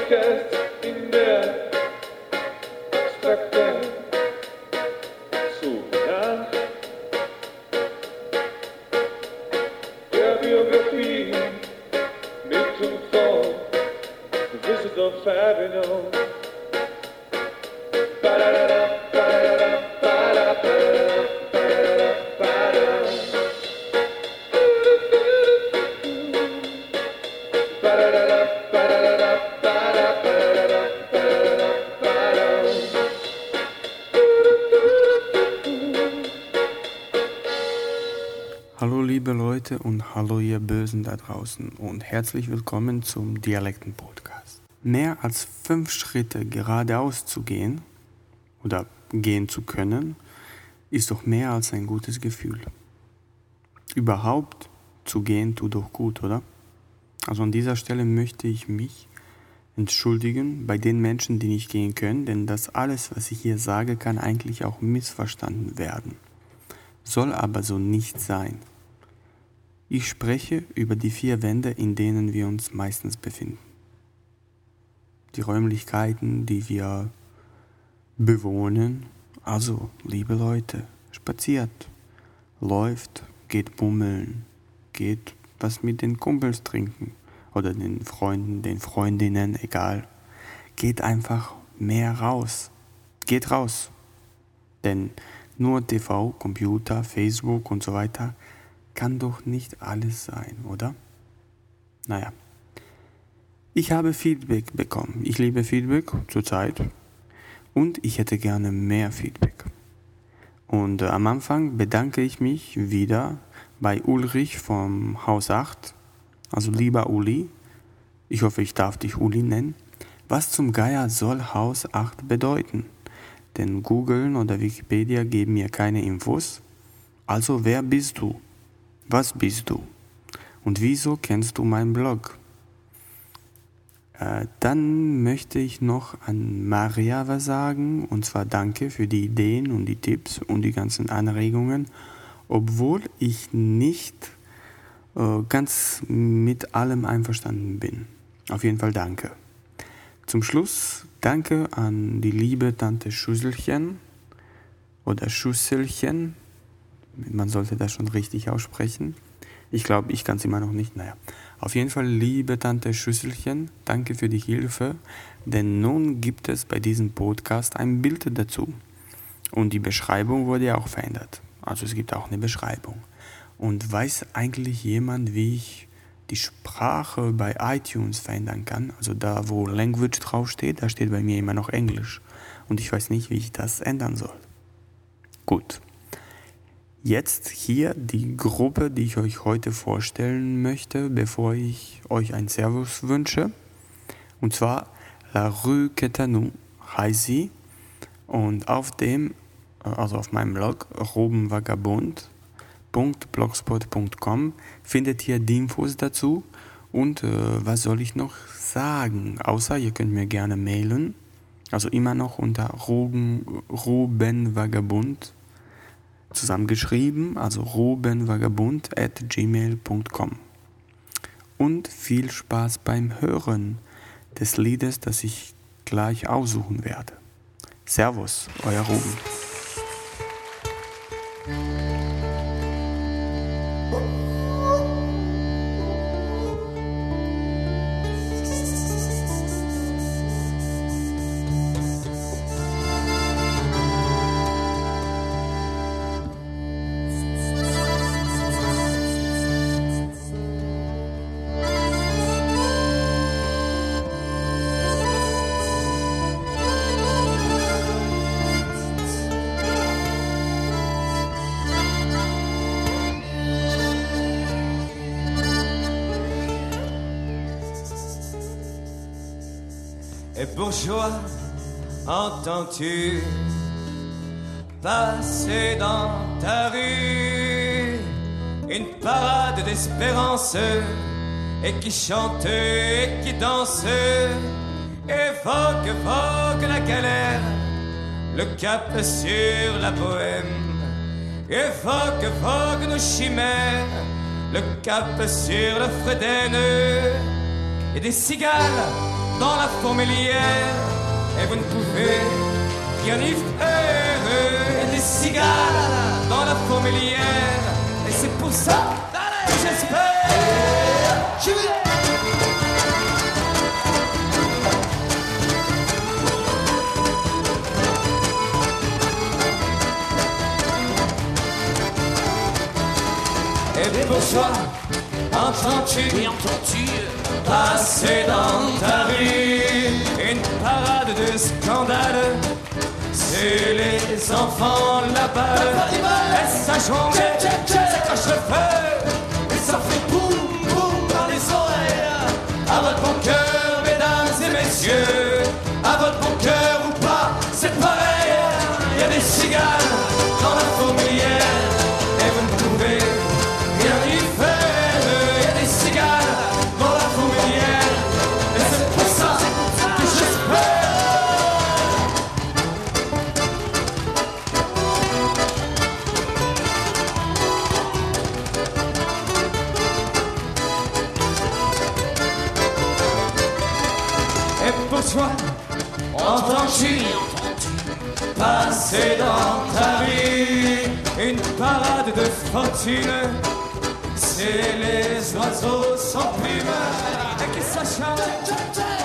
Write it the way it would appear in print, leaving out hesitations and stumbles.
Wirklichkeit in der abstrakten Suche nach der Biografie mit und von The Visit of Fabio. Hallo liebe Leute und hallo ihr Bösen da draußen und herzlich willkommen zum Dialekten-Podcast. Mehr als 5 Schritte geradeaus zu gehen oder gehen zu können, ist doch mehr als ein gutes Gefühl. Überhaupt zu gehen tut doch gut, oder? Also an dieser Stelle möchte ich mich entschuldigen bei den Menschen, die nicht gehen können, denn das alles, was ich hier sage, kann eigentlich auch missverstanden werden. Soll aber so nicht sein. Ich spreche über die 4 Wände, in denen wir uns meistens befinden. Die Räumlichkeiten, die wir bewohnen. Also, liebe Leute, spaziert, läuft, geht bummeln, geht was mit den Kumpels trinken oder den Freunden, den Freundinnen, egal. Geht einfach mehr raus. Geht raus. Denn nur TV, Computer, Facebook und so weiter kann doch nicht alles sein, oder? Naja. Ich habe Feedback bekommen. Ich liebe Feedback zurzeit und ich hätte gerne mehr Feedback. Und am Anfang bedanke ich mich wieder bei Ulrich vom Haus 8. Also lieber Uli, ich hoffe, ich darf dich Uli nennen. Was zum Geier soll Haus 8 bedeuten? Denn Googlen oder Wikipedia geben mir keine Infos. Also wer bist du? Was bist du? Und wieso kennst du meinen Blog? Dann möchte ich noch an Maria was sagen. Und zwar danke für die Ideen und die Tipps und die ganzen Anregungen. Obwohl ich nicht ganz mit allem einverstanden bin. Auf jeden Fall danke. Zum Schluss danke an die liebe Tante Schüsselchen oder Schüsselchen. Man sollte das schon richtig aussprechen. Ich glaube, ich kann es immer noch nicht. Naja, auf jeden Fall, liebe Tante Schüsselchen, danke für die Hilfe. Denn nun gibt es bei diesem Podcast ein Bild dazu. Und die Beschreibung wurde ja auch verändert. Also es gibt auch eine Beschreibung. Und weiß eigentlich jemand, wie ich die Sprache bei iTunes verändern kann? Also da, wo Language draufsteht, da steht bei mir immer noch Englisch. Und ich weiß nicht, wie ich das ändern soll. Gut. Jetzt hier die Gruppe, die ich euch heute vorstellen möchte, bevor ich euch ein Servus wünsche. Und zwar La Rue Quétanou heißt sie. Und auf meinem Blog robenvagabund.blogspot.com findet ihr die Infos dazu. Und was soll ich noch sagen? Außer ihr könnt mir gerne mailen. Also immer noch unter robenvagabund zusammengeschrieben, also robenvagabund@gmail.com. Und viel Spaß beim Hören des Liedes, das ich gleich aussuchen werde. Servus, euer Ruben. Et bourgeois, entends-tu passer dans ta rue une parade d'espérance et qui chante et qui danse évoque, vogue la galère, le cap sur la bohème, évoque, vogue nos chimères, le cap sur le Frédène et des cigales dans la fourmilière et vous ne pouvez rien y faire. Et des cigales dans la fourmilière et c'est pour ça que j'espère. Et pour toi, entends-tu passer dans ta rue une parade de scandale? C'est les enfants là-bas, et ça jongle, ça coche le feu, et ça fait boum boum dans les oreilles. À votre bon cœur, mesdames et messieurs, à votre bon cœur ou pas, c'est pareil. Il y a des cigales dans la fourmilière, et vous ne pouvez rien y faire. Il y a des cigales dans la fourmilière, et c'est pour ça que j'espère. Et pour toi, entends-tu passer dans ta vie une parade de fortune? C'est les oiseaux sans plumes et qui s'acharnent